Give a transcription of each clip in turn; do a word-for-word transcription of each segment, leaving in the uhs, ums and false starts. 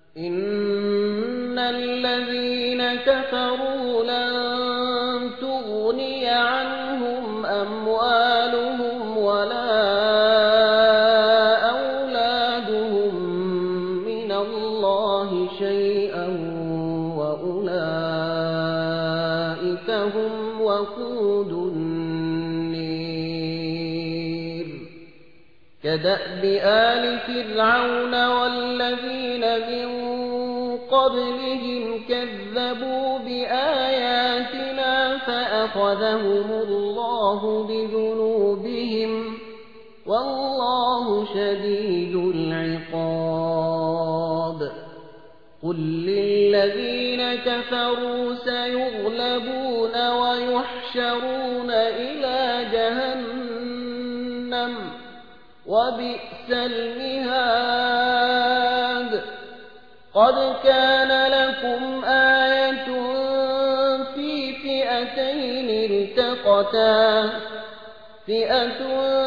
إن الذين كفروا لن تغني عنهم أموالهم ولا أولادهم من الله شيئا وأولئك هم وقود النير كدأب آل فرعون والذين من قبلهم كذبوا بآياتنا فأخذهم الله بذنوبهم والله شديد العقاب قل للذين كفروا سيغلبون ويحشرون إلى جهنم وبئس المهاد قد كان لكم آية في فئتين التقتا فئة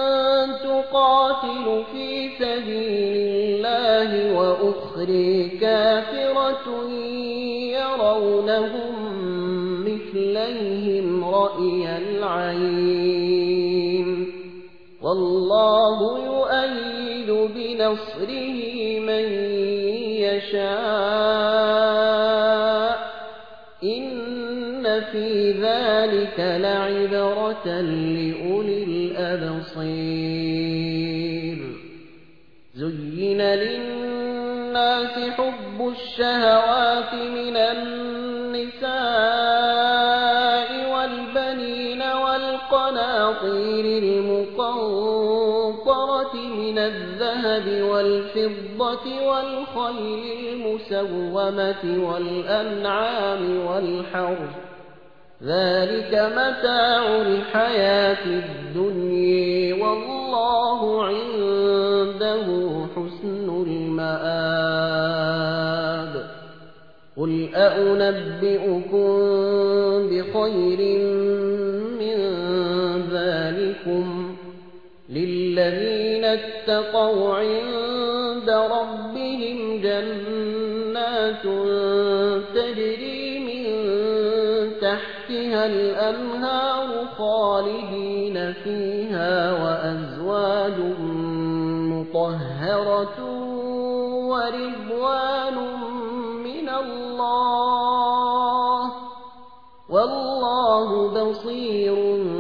تقاتل في سبيل الله وأخرى كافرة يرونهم مثليهم رأي العين والله يؤيد بنصره من يشاء إن في ذلك لعبرة لأولي الأبصير زين للناس حب الشهوات من النساء والبنين والقناطير المقنطرة من الذهب والفضة والخيل المسومة والأنعام والحرث ذلك متاع الحياة الدنيا والله عنده حسن المآب قل أأنبئكم بخير من ذلكم للذين اتقوا عند ربهم جنات تجري من تحتها الأنهار خالدين فيها وأزواج مطهرة ورضوان من الله والله بصير